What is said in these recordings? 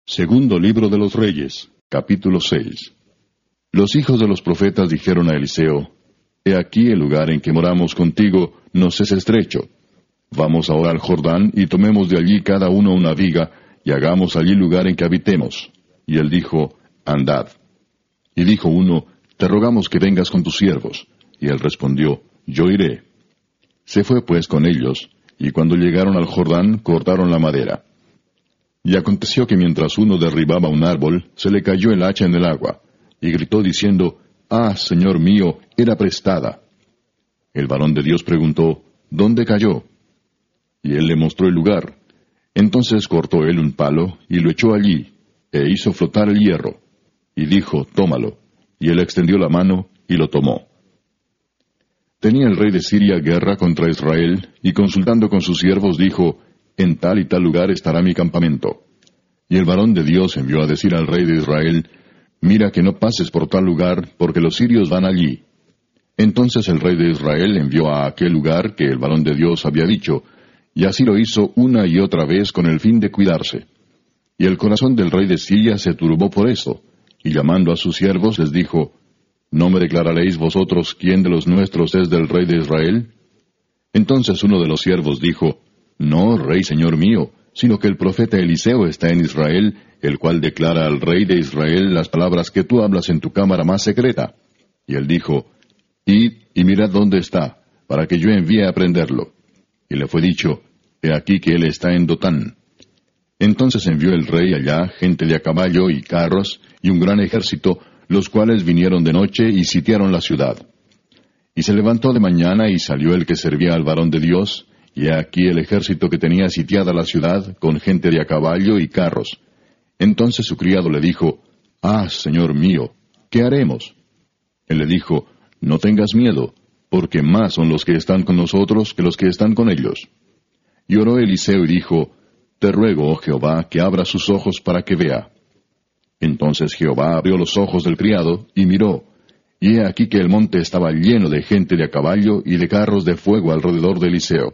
Segundo libro de los Reyes, capítulo 6. Los hijos de los profetas dijeron a Eliseo: He aquí el lugar en que moramos contigo nos es estrecho. Vamos ahora al Jordán y tomemos de allí cada uno una viga, y hagamos allí lugar en que habitemos. Y él dijo: Andad. Y dijo uno: Te rogamos que vengas con tus siervos. Y él respondió: Yo iré. Se fue pues con ellos, y cuando llegaron al Jordán cortaron la madera. Y aconteció que mientras uno derribaba un árbol, se le cayó el hacha en el agua, y gritó diciendo: Ah, Señor mío, era prestada. El varón de Dios preguntó: ¿Dónde cayó? Y él le mostró el lugar. Entonces cortó él un palo, y lo echó allí, e hizo flotar el hierro. Y dijo: Tómalo. Y él extendió la mano, y lo tomó. Tenía el rey de Siria guerra contra Israel, y consultando con sus siervos dijo: En tal y tal lugar estará mi campamento. Y el varón de Dios envió a decir al rey de Israel: Mira que no pases por tal lugar, porque los sirios van allí. Entonces el rey de Israel envió a aquel lugar que el varón de Dios había dicho, y así lo hizo una y otra vez con el fin de cuidarse. Y el corazón del rey de Siria se turbó por esto, y llamando a sus siervos les dijo: ¿No me declararéis vosotros quién de los nuestros es del rey de Israel? Entonces uno de los siervos dijo: No, rey señor mío, sino que el profeta Eliseo está en Israel, el cual declara al rey de Israel las palabras que tú hablas en tu cámara más secreta. Y él dijo: Id y mirad dónde está, para que yo envíe a prenderlo. Y le fue dicho: He aquí que él está en Dotán. Entonces envió el rey allá gente de a caballo y carros, y un gran ejército, los cuales vinieron de noche y sitiaron la ciudad. Y se levantó de mañana y salió el que servía al varón de Dios, y he aquí el ejército que tenía sitiada la ciudad, con gente de a caballo y carros. Entonces su criado le dijo: Ah, señor mío, ¿qué haremos? Él le dijo: No tengas miedo, porque más son los que están con nosotros que los que están con ellos. Y oró Eliseo y dijo: Te ruego, oh Jehová, que abra sus ojos para que vea. Entonces Jehová abrió los ojos del criado, y miró, y he aquí que el monte estaba lleno de gente de a caballo y de carros de fuego alrededor de Eliseo.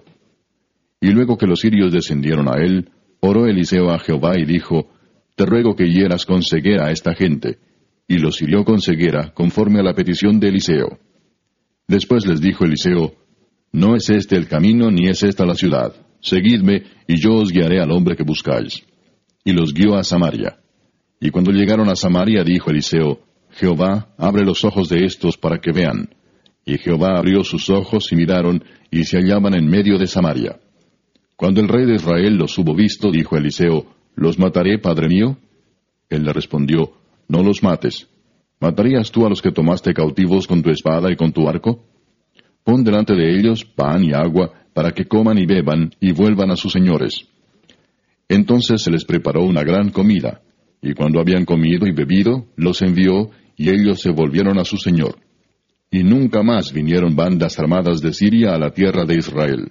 Y luego que los sirios descendieron a él, oró Eliseo a Jehová y dijo: Te ruego que hieras con ceguera a esta gente. Y los hirió con ceguera, conforme a la petición de Eliseo. Después les dijo Eliseo: No es este el camino, ni es esta la ciudad. Seguidme, y yo os guiaré al hombre que buscáis. Y los guió a Samaria. Y cuando llegaron a Samaria, dijo Eliseo: Jehová, abre los ojos de estos para que vean. Y Jehová abrió sus ojos y miraron, y se hallaban en medio de Samaria. Cuando el rey de Israel los hubo visto, dijo Eliseo: ¿Los mataré, padre mío? Él le respondió: No los mates. ¿Matarías tú a los que tomaste cautivos con tu espada y con tu arco? Pon delante de ellos pan y agua, para que coman y beban, y vuelvan a sus señores. Entonces se les preparó una gran comida, y cuando habían comido y bebido, los envió, y ellos se volvieron a su señor. Y nunca más vinieron bandas armadas de Siria a la tierra de Israel.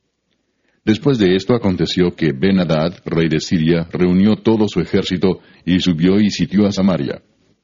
Después de esto aconteció que Ben-Hadad, rey de Siria, reunió todo su ejército, y subió y sitió a Samaria.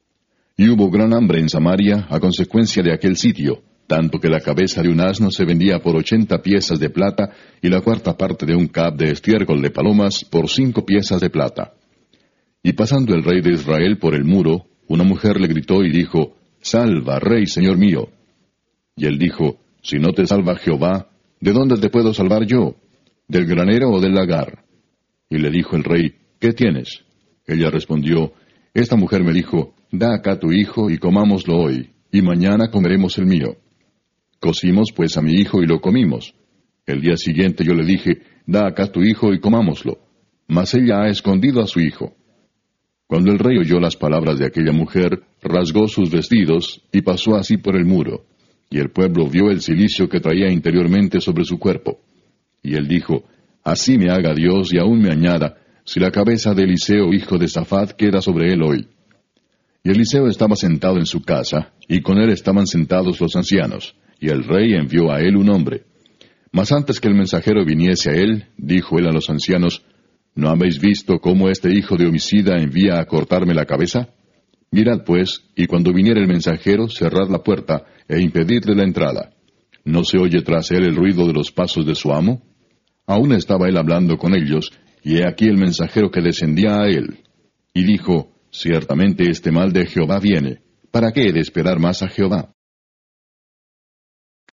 Y hubo gran hambre en Samaria a consecuencia de aquel sitio, tanto que la cabeza de un asno se vendía por 80 piezas de plata, y la cuarta parte de un cab de estiércol de palomas por 5 piezas de plata. Y pasando el rey de Israel por el muro, una mujer le gritó y dijo: Salva, rey, señor mío. Y él dijo: Si no te salva Jehová, ¿de dónde te puedo salvar yo? ¿Del granero o del lagar? Y le dijo el rey: ¿Qué tienes? Ella respondió: Esta mujer me dijo: Da acá tu hijo y comámoslo hoy, y mañana comeremos el mío. Cocimos pues a mi hijo y lo comimos. El día siguiente yo le dije: Da acá tu hijo y comámoslo. Mas ella ha escondido a su hijo. Cuando el rey oyó las palabras de aquella mujer, rasgó sus vestidos y pasó así por el muro. Y el pueblo vio el cilicio que traía interiormente sobre su cuerpo. Y él dijo: Así me haga Dios y aún me añada, si la cabeza de Eliseo hijo de Safat queda sobre él hoy. Y Eliseo estaba sentado en su casa, y con él estaban sentados los ancianos, y el rey envió a él un hombre. Mas antes que el mensajero viniese a él, dijo él a los ancianos: ¿No habéis visto cómo este hijo de homicida envía a cortarme la cabeza? Mirad pues, y cuando viniere el mensajero, cerrad la puerta, e impedidle la entrada. ¿No se oye tras él el ruido de los pasos de su amo? Aún estaba él hablando con ellos, y he aquí el mensajero que descendía a él. Y dijo, ciertamente este mal de Jehová viene. ¿Para qué he de esperar más a Jehová?